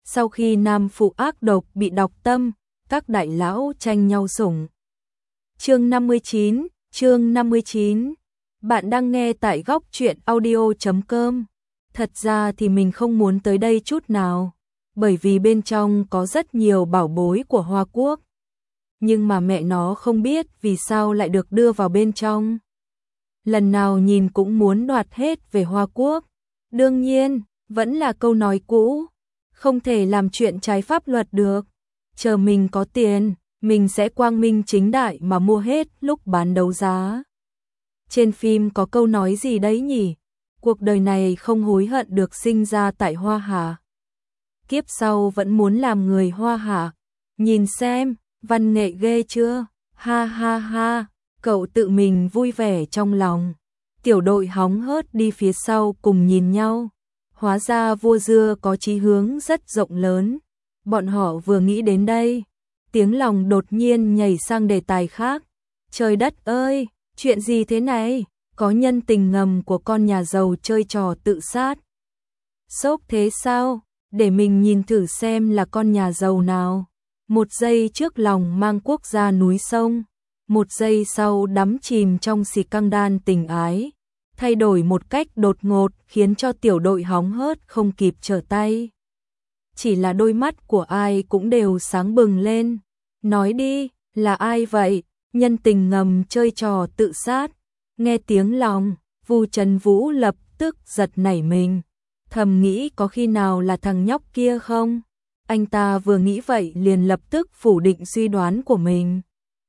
Sau khi nam phụ ác độc bị độc tâm, các đại lão tranh nhau sủng. Chương 59. Bạn đang nghe tại góc truyện audio.com. Thật ra thì mình không muốn tới đây chút nào, bởi vì bên trong có rất nhiều bảo bối của Hoa Quốc. Nhưng mà mẹ nó không biết vì sao lại được đưa vào bên trong. Lần nào nhìn cũng muốn đoạt hết về Hoa Quốc. Đương nhiên, vẫn là câu nói cũ, không thể làm chuyện trái pháp luật được. Chờ mình có tiền, mình sẽ quang minh chính đại mà mua hết lúc bán đấu giá. Trên phim có câu nói gì đấy nhỉ? Cuộc đời này không hối hận được sinh ra tại Hoa Hà. Kiếp sau vẫn muốn làm người Hoa Hà. Nhìn xem, văn nghệ ghê chưa? Ha ha ha, cậu tự mình vui vẻ trong lòng. Tiểu đội hóng hớt đi phía sau cùng nhìn nhau. Hóa ra vua dưa có chí hướng rất rộng lớn. Bọn họ vừa nghĩ đến đây, tiếng lòng đột nhiên nhảy sang đề tài khác. Trời đất ơi, chuyện gì thế này? Có nhân tình ngầm của con nhà giàu chơi trò tự sát. Sốc thế sao? Để mình nhìn thử xem là con nhà giàu nào. Một giây trước lòng mang quốc gia núi sông, một giây sau đắm chìm trong xì căng đan tình ái. Thay đổi một cách đột ngột khiến cho tiểu đội hóng hớt không kịp trở tay. Chỉ là đôi mắt của ai cũng đều sáng bừng lên. Nói đi, là ai vậy? Nhân tình ngầm chơi trò tự sát. Nghe tiếng lòng, Vu Trấn Vũ lập tức giật nảy mình. Thầm nghĩ có khi nào là thằng nhóc kia không? Anh ta vừa nghĩ vậy liền lập tức phủ định suy đoán của mình.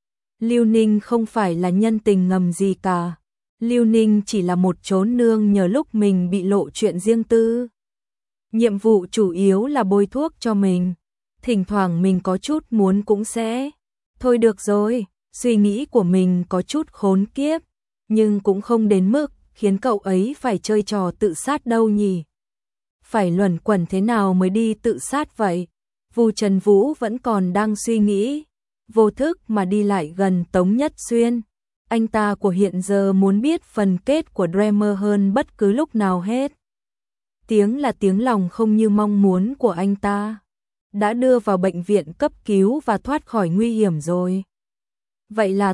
Lưu Ninh không phải là nhân tình ngầm gì cả. Lưu Ninh chỉ là một chốn nương nhờ lúc mình bị lộ chuyện riêng tư. Nhiệm vụ chủ yếu là bôi thuốc cho mình. Thỉnh thoảng mình có chút muốn cũng sẽ. Thôi được rồi, suy nghĩ của mình có chút khốn kiếp, nhưng cũng không đến mức khiến cậu ấy phải chơi trò tự sát đâu nhỉ. Phải luẩn quẩn thế nào mới đi tự sát vậy? Vu Trấn Vũ vẫn còn đang suy nghĩ, vô thức mà đi lại gần Tống Nhất Xuyên. Anh ta của hiện giờ muốn biết phần kết của Dreamer hơn bất cứ lúc nào hết. Tiếng là tiếng lòng không như mong muốn của anh ta. Đã đưa vào bệnh viện cấp cứu và thoát khỏi nguy hiểm rồi. Vậy là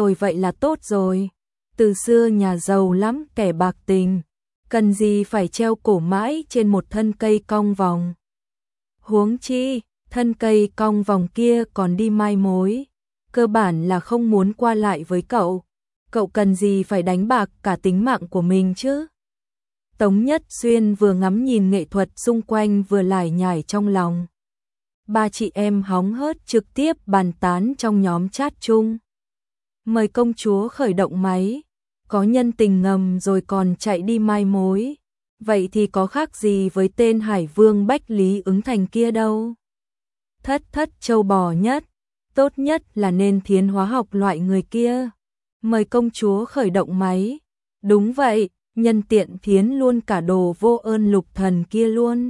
tốt rồi. Từ xưa nhà giàu lắm kẻ bạc tình. Cần gì phải treo cổ mãi trên một thân cây cong vòng. Huống chi, thân cây cong vòng kia còn đi mai mối. Cơ bản là không muốn qua lại với cậu. Cậu cần gì phải đánh bạc cả tính mạng của mình chứ? Tống Nhất Xuyên vừa ngắm nhìn nghệ thuật xung quanh vừa lải nhải trong lòng. Ba chị em hóng hớt trực tiếp bàn tán trong nhóm chat chung. Mời công chúa khởi động máy. Có nhân tình ngầm rồi còn chạy đi mai mối. Vậy thì có khác gì với tên Hải Vương Bách Lý Ứng Thành kia đâu. Thất châu bò nhất. Tốt nhất là nên thiến hóa học loại người kia. Mời công chúa khởi động máy. Đúng vậy, nhân tiện thiến luôn cả đồ vô ơn lục thần kia luôn.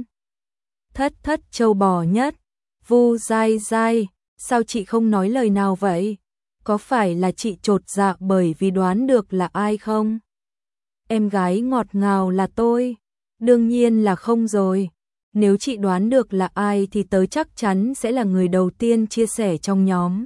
Thất châu bò nhất. Vu dai dai, sao chị không nói lời nào vậy? Có phải là chị chột dạ bởi vì đoán được là ai không? Em gái ngọt ngào là tôi. Đương nhiên là không rồi. Nếu chị đoán được là ai thì tớ chắc chắn sẽ là người đầu tiên chia sẻ trong nhóm.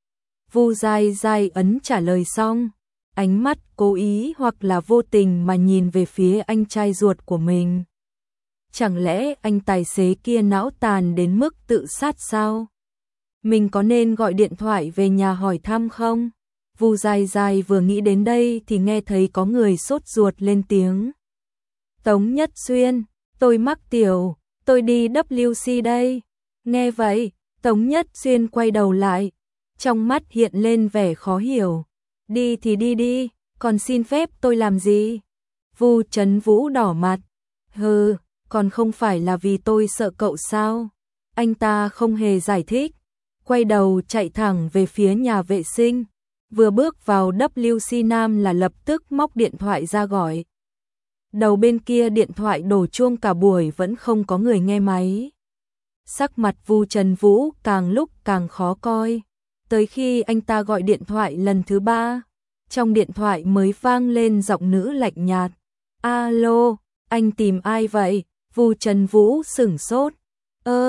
Vu dai dai ấn trả lời xong, ánh mắt cố ý hoặc là vô tình mà nhìn về phía anh trai ruột của mình. Chẳng lẽ anh tài xế kia não tàn đến mức tự sát sao? Mình có nên gọi điện thoại về nhà hỏi thăm không? Vu dai dai vừa nghĩ đến đây thì nghe thấy có người sốt ruột lên tiếng. Tống Nhất Xuyên, tôi mắc tiểu, tôi đi WC đây. Nghe vậy, Tống Nhất Xuyên quay đầu lại, trong mắt hiện lên vẻ khó hiểu. Đi thì đi, còn xin phép tôi làm gì? Vu Trấn Vũ đỏ mặt. Hừ, còn không phải là vì tôi sợ cậu sao? Anh ta không hề giải thích, quay đầu chạy thẳng về phía nhà vệ sinh. Vừa bước vào WC Nam là lập tức móc điện thoại ra gọi. Đầu bên kia điện thoại đổ chuông cả buổi vẫn không có người nghe máy. Sắc mặt Vu Trấn Vũ càng lúc càng khó coi. Tới khi anh ta gọi điện thoại lần thứ 3, trong điện thoại mới vang lên giọng nữ lạnh nhạt. Alo, anh tìm ai vậy? Vu Trấn Vũ sửng sốt.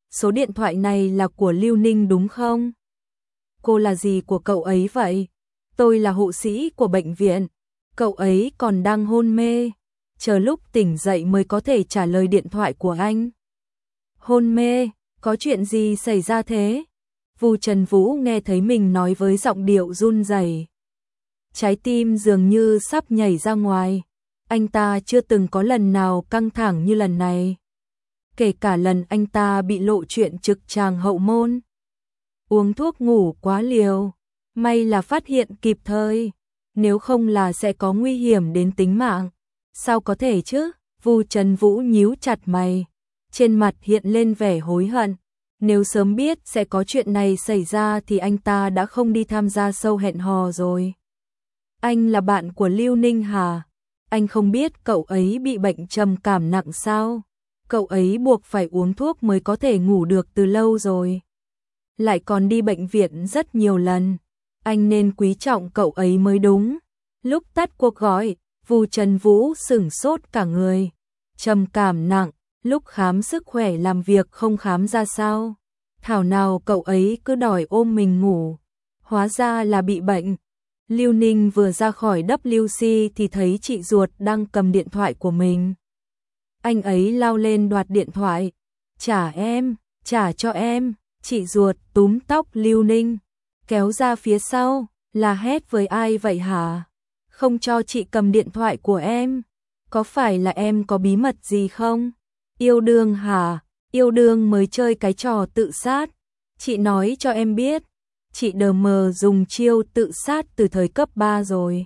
số điện thoại này là của Lưu Ninh đúng không? Cô là gì của cậu ấy vậy? Tôi là hộ sĩ của bệnh viện. Cậu ấy còn đang hôn mê, chờ lúc tỉnh dậy mới có thể trả lời điện thoại của anh. Hôn mê, có chuyện gì xảy ra thế? Vu Trần Vũ nghe thấy mình nói với giọng điệu run rẩy, trái tim dường như sắp nhảy ra ngoài. Anh ta chưa từng có lần nào căng thẳng như lần này, kể cả lần anh ta bị lộ chuyện trực tràng hậu môn. Uống thuốc ngủ quá liều, may là phát hiện kịp thời, nếu không là sẽ có nguy hiểm đến tính mạng. Sao có thể chứ? Vu Trần Vũ nhíu chặt mày, trên mặt hiện lên vẻ hối hận. Nếu sớm biết sẽ có chuyện này xảy ra thì anh ta đã không đi tham gia show hẹn hò rồi. Anh là bạn của Lưu Ninh hả? Anh không biết cậu ấy bị bệnh trầm cảm nặng sao? Cậu ấy buộc phải uống thuốc mới có thể ngủ được từ lâu rồi. Lại còn đi bệnh viện rất nhiều lần. Anh nên quý trọng cậu ấy mới đúng. Lúc tắt cuộc gọi, Vu Trần Vũ sửng sốt cả người. Trầm cảm nặng, lúc khám sức khỏe làm việc không khám ra sao? Thảo nào cậu ấy cứ đòi ôm mình ngủ. Hóa ra là bị bệnh. Lưu Ninh vừa ra khỏi WC thì thấy chị ruột đang cầm điện thoại của mình. Anh ấy lao lên đoạt điện thoại. Trả cho em. Chị ruột túm tóc Lưu Ninh, kéo ra phía sau, là hét với ai vậy hả? Không cho chị cầm điện thoại của em. Có phải là em có bí mật gì không? Yêu đương hả? Yêu đương mới chơi cái trò tự sát. Chị nói cho em biết, chị đờ mờ dùng chiêu tự sát từ thời cấp 3 rồi.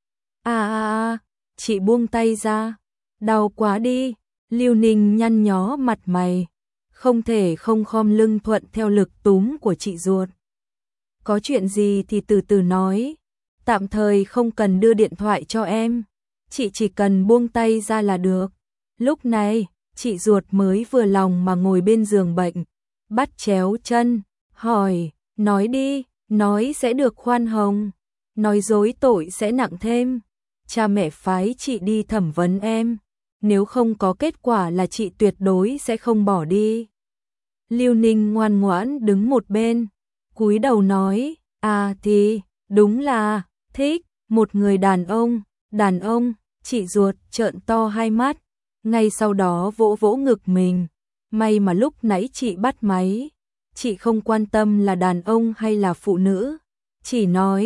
Chị buông tay ra. Đau quá đi. Lưu Ninh nhăn nhó mặt mày, không thể không khom lưng thuận theo lực túm của chị ruột. Có chuyện gì thì từ từ nói, tạm thời không cần đưa điện thoại cho em, chị chỉ cần buông tay ra là được. Lúc này, chị ruột mới vừa lòng mà ngồi bên giường bệnh, bắt chéo chân, hỏi, nói đi, nói sẽ được khoan hồng, nói dối tội sẽ nặng thêm. Cha mẹ phái chị đi thẩm vấn em, nếu không có kết quả là chị tuyệt đối sẽ không bỏ đi. Lưu Ninh ngoan ngoãn đứng một bên, cúi đầu nói, thì, đúng là, thích, một người đàn ông, chị ruột trợn to hai mắt, ngay sau đó vỗ vỗ ngực mình, may mà lúc nãy chị bắt máy, chị không quan tâm là đàn ông hay là phụ nữ, chỉ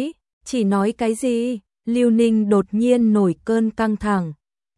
nói cái gì? Lưu Ninh đột nhiên nổi cơn căng thẳng,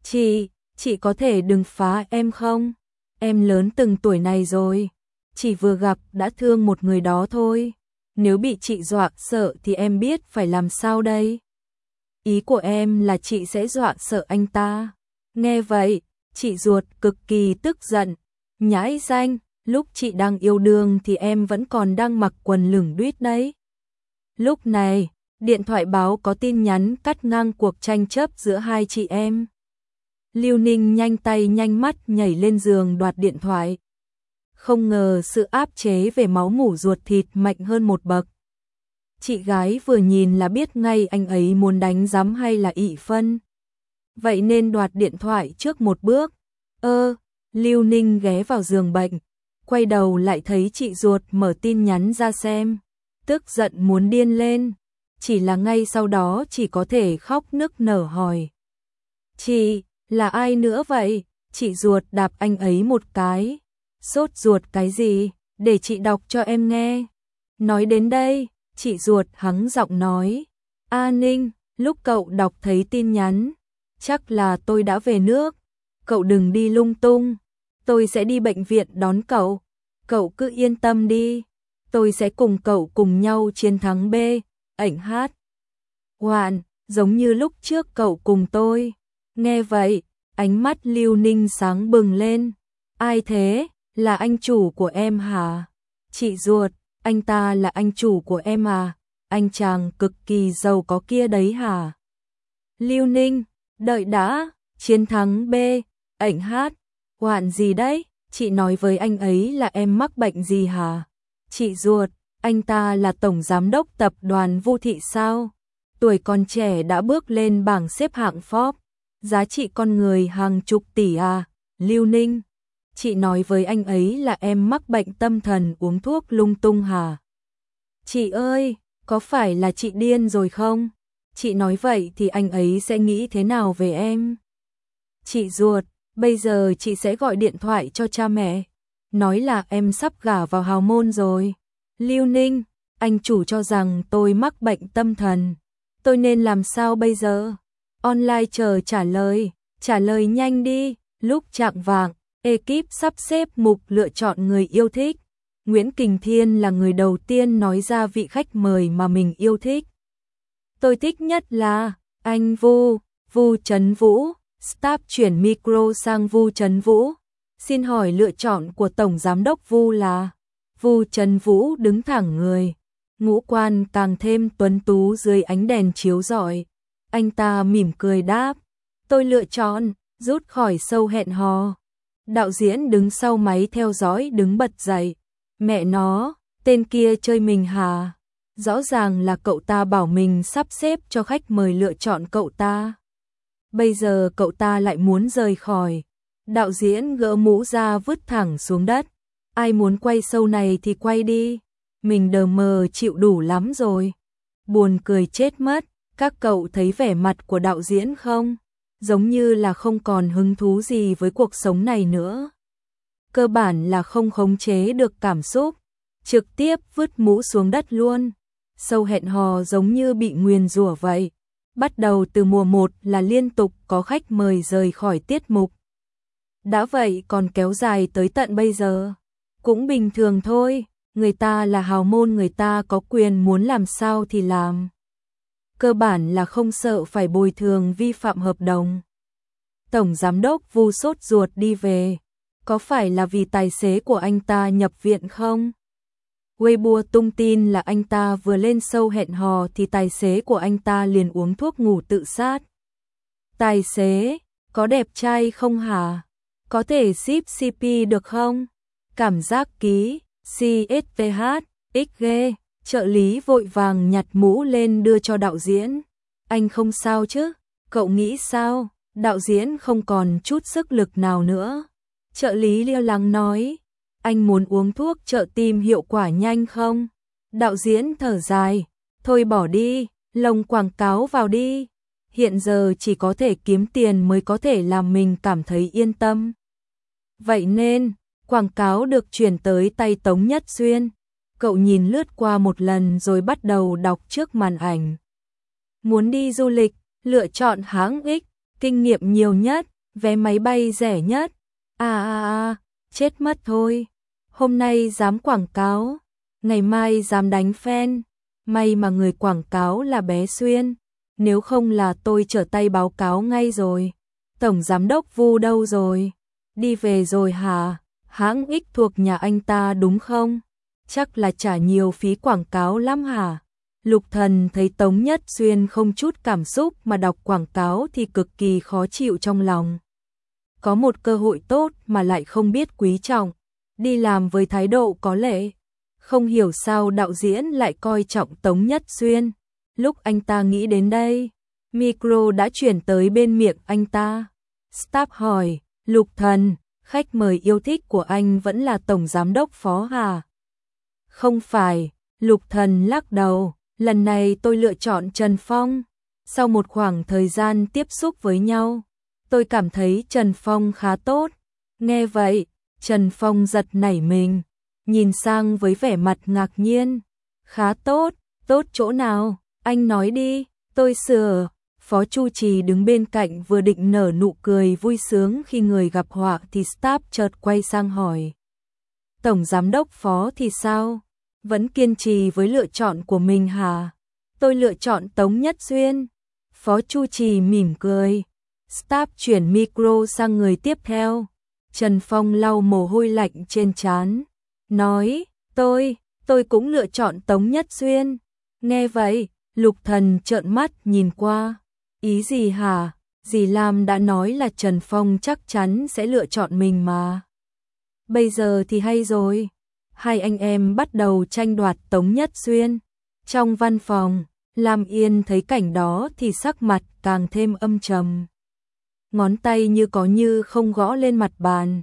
chị có thể đừng phá em không? Em lớn từng tuổi này rồi, chỉ vừa gặp đã thương một người đó thôi. Nếu bị chị dọa sợ thì em biết phải làm sao đây? Ý của em là chị sẽ dọa sợ anh ta. Nghe vậy, chị ruột cực kỳ tức giận. Nhãi danh, lúc chị đang yêu đương thì em vẫn còn đang mặc quần lửng đuýt đấy. Lúc này, điện thoại báo có tin nhắn cắt ngang cuộc tranh chấp giữa hai chị em. Lưu Ninh nhanh tay nhanh mắt nhảy lên giường đoạt điện thoại. Không ngờ sự áp chế về máu mủ ruột thịt mạnh hơn một bậc. Chị gái vừa nhìn là biết ngay anh ấy muốn đánh giám hay là ị phân. Vậy nên đoạt điện thoại trước một bước. Lưu Ninh ghé vào giường bệnh, quay đầu lại thấy chị ruột mở tin nhắn ra xem. Tức giận muốn điên lên. Chỉ là ngay sau đó chỉ có thể khóc nức nở hỏi. Chị, là ai nữa vậy? Chị ruột đạp anh ấy một cái. Sốt ruột cái gì? Để chị đọc cho em nghe. Nói đến đây, chị ruột hắng giọng nói. Ninh, lúc cậu đọc thấy tin nhắn, chắc là tôi đã về nước. Cậu đừng đi lung tung. Tôi sẽ đi bệnh viện đón cậu. Cậu cứ yên tâm đi. Tôi sẽ cùng cậu cùng nhau chiến thắng ảnh hát. Hoạn, giống như lúc trước cậu cùng tôi. Nghe vậy, ánh mắt Lưu Ninh sáng bừng lên. Ai thế? Là anh chủ của em hả? Chị ruột, anh ta là anh chủ của em à? Anh chàng cực kỳ giàu có kia đấy hả? Lưu Ninh, đợi đã, chiến thắng ảnh hát. Hoạn gì đấy? Chị nói với anh ấy là em mắc bệnh gì hả? Chị ruột, anh ta là tổng giám đốc tập đoàn Vu Thị sao? Tuổi còn trẻ đã bước lên bảng xếp hạng Forbes, giá trị con người hàng chục tỷ à? Lưu Ninh, Chị nói với anh ấy là em mắc bệnh tâm thần uống thuốc lung tung hả? Chị ơi, có phải là chị điên rồi không? Chị nói vậy thì anh ấy sẽ nghĩ thế nào về em? Chị ruột, bây giờ chị sẽ gọi điện thoại cho cha mẹ, nói là em sắp gả vào hào môn rồi. Lưu Ninh, anh chủ cho rằng tôi mắc bệnh tâm thần. Tôi nên làm sao bây giờ? Online chờ trả lời nhanh đi. Lúc chạng vạng, ekip sắp xếp mục lựa chọn người yêu thích. Nguyễn Kình Thiên là người đầu tiên nói ra vị khách mời mà mình yêu thích. Tôi thích nhất là anh Vu Trấn Vũ. Staff chuyển micro sang Vu Trấn Vũ. Xin hỏi lựa chọn của Tổng Giám đốc Vu là? Vu Trấn Vũ đứng thẳng người, ngũ quan càng thêm tuấn tú dưới ánh đèn chiếu rọi. Anh ta mỉm cười đáp, tôi lựa chọn, rút khỏi show hẹn hò. Đạo diễn đứng sau máy theo dõi đứng bật dậy. Mẹ nó, tên kia chơi mình hả? Rõ ràng là cậu ta bảo mình sắp xếp cho khách mời lựa chọn cậu ta. Bây giờ cậu ta lại muốn rời khỏi. Đạo diễn gỡ mũ ra vứt thẳng xuống đất. Ai muốn quay show này thì quay đi. Mình đờ mờ chịu đủ lắm rồi. Buồn cười chết mất. Các cậu thấy vẻ mặt của đạo diễn không? Giống như là không còn hứng thú gì với cuộc sống này nữa. Cơ bản là không khống chế được cảm xúc. Trực tiếp vứt mũ xuống đất luôn. Show hẹn hò giống như bị nguyền rủa vậy. Bắt đầu từ mùa 1 là liên tục có khách mời rời khỏi tiết mục. Đã vậy còn kéo dài tới tận bây giờ. Cũng bình thường thôi, người ta là hào môn, người ta có quyền muốn làm sao thì làm. Cơ bản là không sợ phải bồi thường vi phạm hợp đồng. Tổng Giám đốc Vu sốt ruột đi về. Có phải là vì tài xế của anh ta nhập viện không? Weibo tung tin là anh ta vừa lên show hẹn hò thì tài xế của anh ta liền uống thuốc ngủ tự sát. Tài xế, có đẹp trai không hả? Có thể ship CP được không? Cảm giác ký, CSVH, XG, trợ lý vội vàng nhặt mũ lên đưa cho đạo diễn. Anh không sao chứ? Cậu nghĩ sao? Đạo diễn không còn chút sức lực nào nữa. Trợ lý lo lắng nói, anh muốn uống thuốc trợ tim hiệu quả nhanh không? Đạo diễn thở dài, thôi bỏ đi, lồng quảng cáo vào đi. Hiện giờ chỉ có thể kiếm tiền mới có thể làm mình cảm thấy yên tâm. Vậy nên, quảng cáo được chuyển tới tay Tống Nhất Xuyên. Cậu nhìn lướt qua một lần rồi bắt đầu đọc trước màn ảnh. Muốn đi du lịch, lựa chọn hãng X, kinh nghiệm nhiều nhất, vé máy bay rẻ nhất. Chết mất thôi. Hôm nay dám quảng cáo, ngày mai dám đánh fan. May mà người quảng cáo là bé Xuyên, nếu không là tôi trở tay báo cáo ngay rồi. Tổng Giám đốc Vu đâu rồi? Đi về rồi hả? Hãng X thuộc nhà anh ta đúng không? Chắc là trả nhiều phí quảng cáo lắm hả? Lục Thần thấy Tống Nhất Xuyên không chút cảm xúc mà đọc quảng cáo thì cực kỳ khó chịu trong lòng. Có một cơ hội tốt mà lại không biết quý trọng, đi làm với thái độ có lệ. Không hiểu sao đạo diễn lại coi trọng Tống Nhất Xuyên. Lúc anh ta nghĩ đến đây, micro đã chuyển tới bên miệng anh ta. Staff hỏi, Lục Thần, khách mời yêu thích của anh vẫn là Tổng Giám đốc Phó hả? Không phải, Lục Thần lắc đầu, lần này tôi lựa chọn Trần Phong. Sau một khoảng thời gian tiếp xúc với nhau, tôi cảm thấy Trần Phong khá tốt. Nghe vậy, Trần Phong giật nảy mình, nhìn sang với vẻ mặt ngạc nhiên. Khá tốt, tốt chỗ nào? Anh nói đi, tôi sửa. Phó Chu Trì đứng bên cạnh vừa định nở nụ cười vui sướng khi người gặp họa thì staff chợt quay sang hỏi. Tổng Giám đốc Phó thì sao? Vẫn kiên trì với lựa chọn của mình hả? Tôi lựa chọn Tống Nhất Xuyên. Phó Chu Trì mỉm cười. Staff chuyển micro sang người tiếp theo. Trần Phong lau mồ hôi lạnh trên trán, nói, tôi cũng lựa chọn Tống Nhất Xuyên. Nghe vậy, Lục Thần trợn mắt nhìn qua. Ý gì hả? Dì Lam đã nói là Trần Phong chắc chắn sẽ lựa chọn mình mà. Bây giờ thì hay rồi. Hai anh em bắt đầu tranh đoạt Tống Nhất Xuyên. Trong văn phòng, Lam Yên thấy cảnh đó thì sắc mặt càng thêm âm trầm. Ngón tay như có như không gõ lên mặt bàn.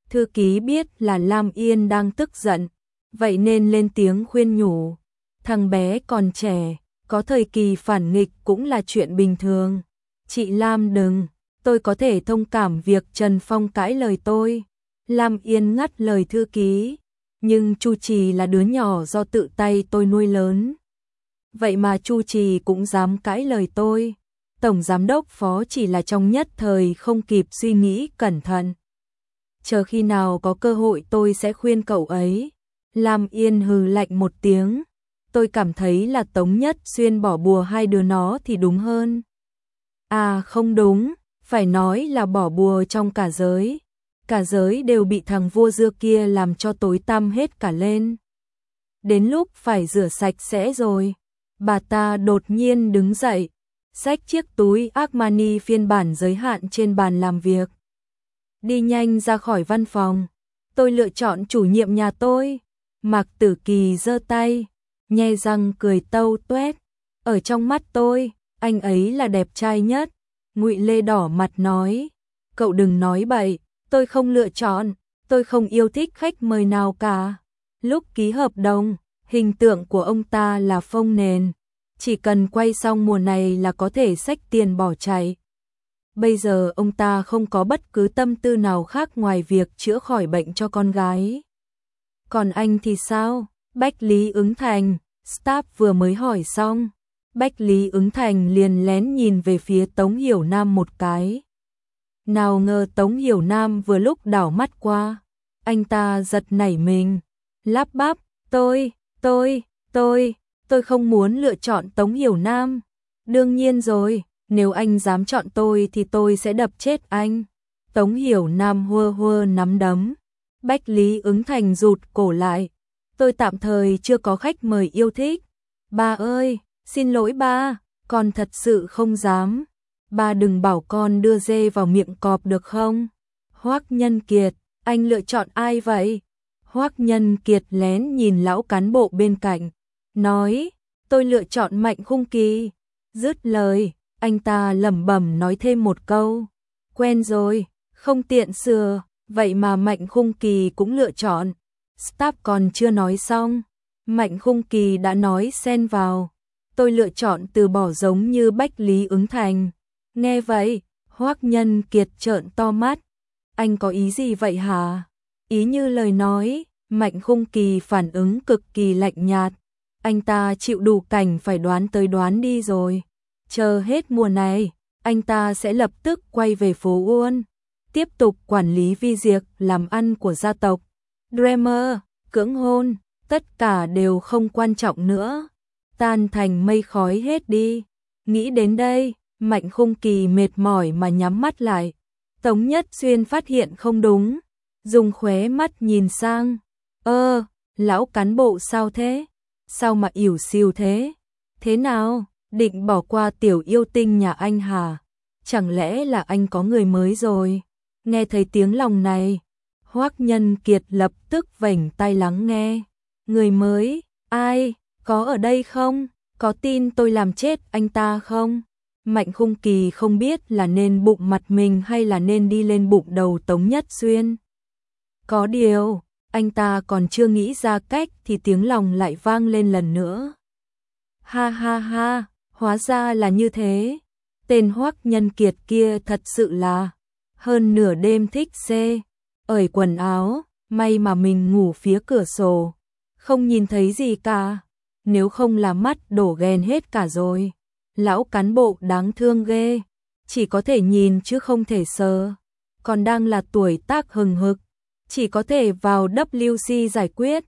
Thư ký biết là Lam Yên đang tức giận, vậy nên lên tiếng khuyên nhủ. Thằng bé còn trẻ, có thời kỳ phản nghịch cũng là chuyện bình thường. Chị Lam đừng, tôi có thể thông cảm việc Trần Phong cãi lời tôi. Lam Yên ngắt lời thư ký, nhưng Chu Trì là đứa nhỏ do tự tay tôi nuôi lớn. Vậy mà Chu Trì cũng dám cãi lời tôi. Tổng giám đốc Phó chỉ là trong nhất thời không kịp suy nghĩ cẩn thận. Chờ khi nào có cơ hội tôi sẽ khuyên cậu ấy. Lam Yên hừ lạnh một tiếng. Tôi cảm thấy là Tống Nhất Xuyên bỏ bùa hai đứa nó thì đúng hơn. À không đúng, phải nói là bỏ bùa trong cả giới. Cả giới đều bị thằng vua dưa kia làm cho tối tăm hết cả lên. Đến lúc phải rửa sạch sẽ rồi. Bà ta đột nhiên đứng dậy, xách chiếc túi Armani phiên bản giới hạn trên bàn làm việc. Đi nhanh ra khỏi văn phòng. Tôi lựa chọn chủ nhiệm nhà tôi. Mạc Tử Kỳ giơ tay, nhe răng cười tâu tuét. Ở trong mắt tôi, anh ấy là đẹp trai nhất. Ngụy Lê đỏ mặt nói, cậu đừng nói bậy, tôi không lựa chọn, tôi không yêu thích khách mời nào cả. Lúc ký hợp đồng, hình tượng của ông ta là phông nền, chỉ cần quay xong mùa này là có thể xách tiền bỏ chạy. Bây giờ ông ta không có bất cứ tâm tư nào khác ngoài việc chữa khỏi bệnh cho con gái. Còn anh thì sao? Bách Lý Ứng Thành, staff vừa mới hỏi xong. Bách Lý Ứng Thành liền lén nhìn về phía Tống Hiểu Nam một cái. Nào ngờ Tống Hiểu Nam vừa lúc đảo mắt qua. Anh ta giật nảy mình, lắp bắp, tôi không muốn lựa chọn Tống Hiểu Nam. Đương nhiên rồi, nếu anh dám chọn tôi thì tôi sẽ đập chết anh. Tống Hiểu Nam hua hua nắm đấm. Bách Lý Ứng Thành rụt cổ lại. Tôi tạm thời chưa có khách mời yêu thích. Ba ơi, xin lỗi ba, con thật sự không dám. Ba đừng bảo con đưa dê vào miệng cọp được không? Hoắc Nhân Kiệt, anh lựa chọn ai vậy? Hoắc Nhân Kiệt lén nhìn lão cán bộ bên cạnh, nói, tôi lựa chọn Mạnh Khung Kỳ. Dứt lời, anh ta lẩm bẩm nói thêm một câu, quen rồi, không tiện sửa, vậy mà Mạnh Khung Kỳ cũng lựa chọn. Staff còn chưa nói xong, Mạnh Khung Kỳ đã nói xen vào, tôi lựa chọn từ bỏ giống như Bách Lý Ứng Thành. Nghe vậy, Hoắc Nhân Kiệt trợn to mắt, anh có ý gì vậy hả? Ý như lời nói, Mạnh Khung Kỳ phản ứng cực kỳ lạnh nhạt, anh ta chịu đủ cảnh phải đoán tới đoán đi rồi. Chờ hết mùa này, anh ta sẽ lập tức quay về phố Uôn, tiếp tục quản lý vi diệt làm ăn của gia tộc. Dreamer, cưỡng hôn, tất cả đều không quan trọng nữa, tan thành mây khói hết đi. Nghĩ đến đây, Mạnh Khung Kỳ mệt mỏi mà nhắm mắt lại. Tống Nhất Xuyên phát hiện không đúng, dùng khóe mắt nhìn sang. Lão cán bộ sao thế? Sao mà ỉu xìu thế? Thế nào, định bỏ qua tiểu yêu tinh nhà anh hả? Chẳng lẽ là anh có người mới rồi? Nghe thấy tiếng lòng này, Hoắc Nhân Kiệt lập tức vểnh tai lắng nghe. Người mới, ai, có ở đây không? Có tin tôi làm chết anh ta không? Mạnh Khung Kỳ không biết là nên bụng mặt mình hay là nên đi lên bụng đầu Tống Nhất Xuyên. Có điều, anh ta còn chưa nghĩ ra cách thì tiếng lòng lại vang lên lần nữa. Ha ha ha, hóa ra là như thế. Tên Hoắc Nhân Kiệt kia thật sự là hơn nửa đêm thích xê. Ởi quần áo, may mà mình ngủ phía cửa sổ, không nhìn thấy gì cả. Nếu không là mắt đổ ghen hết cả rồi. Lão cán bộ đáng thương ghê, chỉ có thể nhìn chứ không thể sờ. Còn đang là tuổi tác hừng hực, chỉ có thể vào WC giải quyết.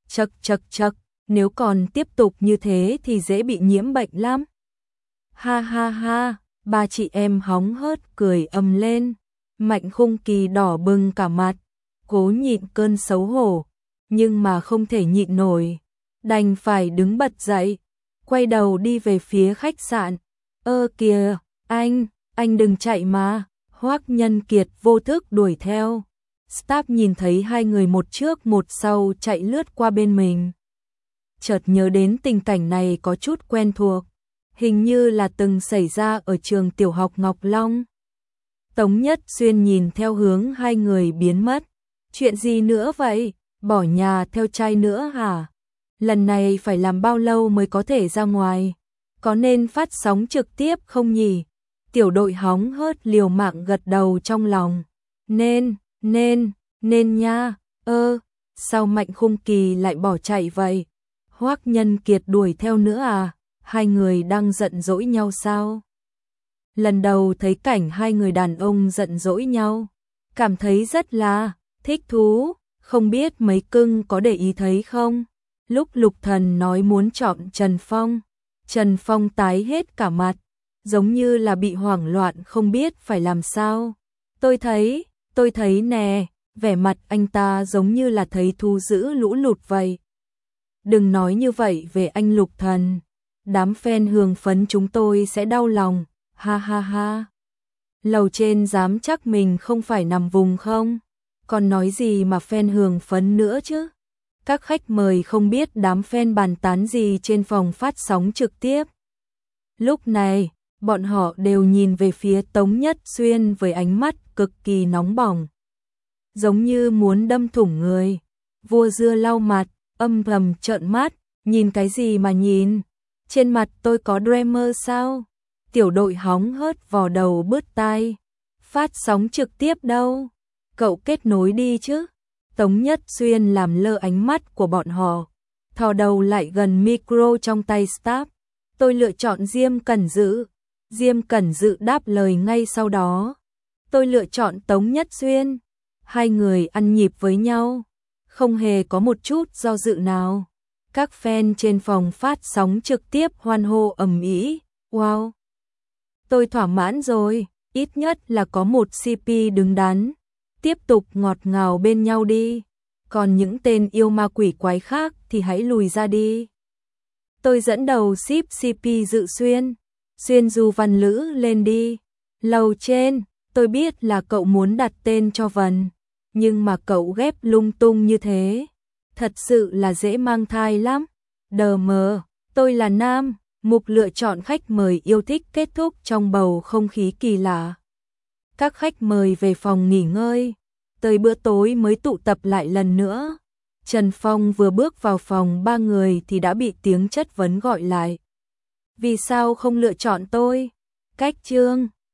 Chậc, nếu còn tiếp tục như thế thì dễ bị nhiễm bệnh lắm. Ha ha ha, ba chị em hóng hớt cười ầm lên. Mạnh Khung Kỳ đỏ bừng cả mặt, cố nhịn cơn xấu hổ, nhưng mà không thể nhịn nổi, đành phải đứng bật dậy, quay đầu đi về phía khách sạn. Kìa, anh đừng chạy mà. Hoắc Nhân Kiệt vô thức đuổi theo. Staff nhìn thấy hai người một trước một sau chạy lướt qua bên mình. Chợt nhớ đến tình cảnh này có chút quen thuộc, hình như là từng xảy ra ở trường tiểu học Ngọc Long. Tống Nhất Xuyên nhìn theo hướng hai người biến mất, Chuyện gì nữa vậy? Bỏ nhà theo trai nữa hả? Lần này phải làm bao lâu mới có thể ra ngoài? Có nên phát sóng trực tiếp không nhỉ? Tiểu đội hóng hớt liều mạng gật đầu trong lòng. Nên nha. Sao Mạnh Khung Kỳ lại bỏ chạy vậy? Hoắc Nhân Kiệt đuổi theo nữa à? Hai người đang giận dỗi nhau sao? Lần đầu thấy cảnh hai người đàn ông giận dỗi nhau, cảm thấy rất là thích thú, không biết mấy cưng có để ý thấy không? Lúc Lục Thần nói muốn chọn Trần Phong tái hết cả mặt, giống như là bị hoảng loạn không biết phải làm sao. Tôi thấy nè, vẻ mặt anh ta giống như là thấy thu giữ lũ lụt vậy. Đừng nói như vậy về anh Lục Thần, đám fan hương phấn chúng tôi sẽ đau lòng, ha ha ha. Lầu trên dám chắc mình không phải nằm vùng không? Còn nói gì mà fan hương phấn nữa chứ? Các khách mời không biết đám fan bàn tán gì trên phòng phát sóng trực tiếp. Lúc này, bọn họ đều nhìn về phía Tống Nhất Xuyên với ánh mắt cực kỳ nóng bỏng, giống như muốn đâm thủng người. Vua dưa lau mặt, âm thầm trợn mắt, nhìn cái gì mà nhìn? Trên mặt tôi có dreamer sao? Tiểu đội hóng hớt vò đầu bứt tai. Phát sóng trực tiếp đâu? Cậu kết nối đi chứ? Tống Nhất Xuyên làm lơ ánh mắt của bọn họ, thò đầu lại gần micro trong tay staff. Tôi lựa chọn Diêm Cẩn Dự. Diêm Cẩn Dự đáp lời ngay sau đó. Tôi lựa chọn Tống Nhất Xuyên. Hai người ăn nhịp với nhau, không hề có một chút do dự nào. Các fan trên phòng phát sóng trực tiếp hoan hô ầm ĩ. Wow! Tôi thỏa mãn rồi, ít nhất là có một CP đứng đắn. Tiếp tục ngọt ngào bên nhau đi. Còn những tên yêu ma quỷ quái khác thì hãy lùi ra đi. Tôi dẫn đầu ship CP Dự Xuyên Du Văn Lữ lên đi. Lầu trên, tôi biết là cậu muốn đặt tên cho Vân, nhưng mà cậu ghép lung tung như thế, thật sự là dễ mang thai lắm. Đờ mờ, tôi là nam. Mục lựa chọn khách mời yêu thích kết thúc trong bầu không khí kỳ lạ. Các khách mời về phòng nghỉ ngơi, tới bữa tối mới tụ tập lại lần nữa. Trần Phong vừa bước vào phòng ba người thì đã bị tiếng chất vấn gọi lại. Vì sao không lựa chọn tôi? Cách chương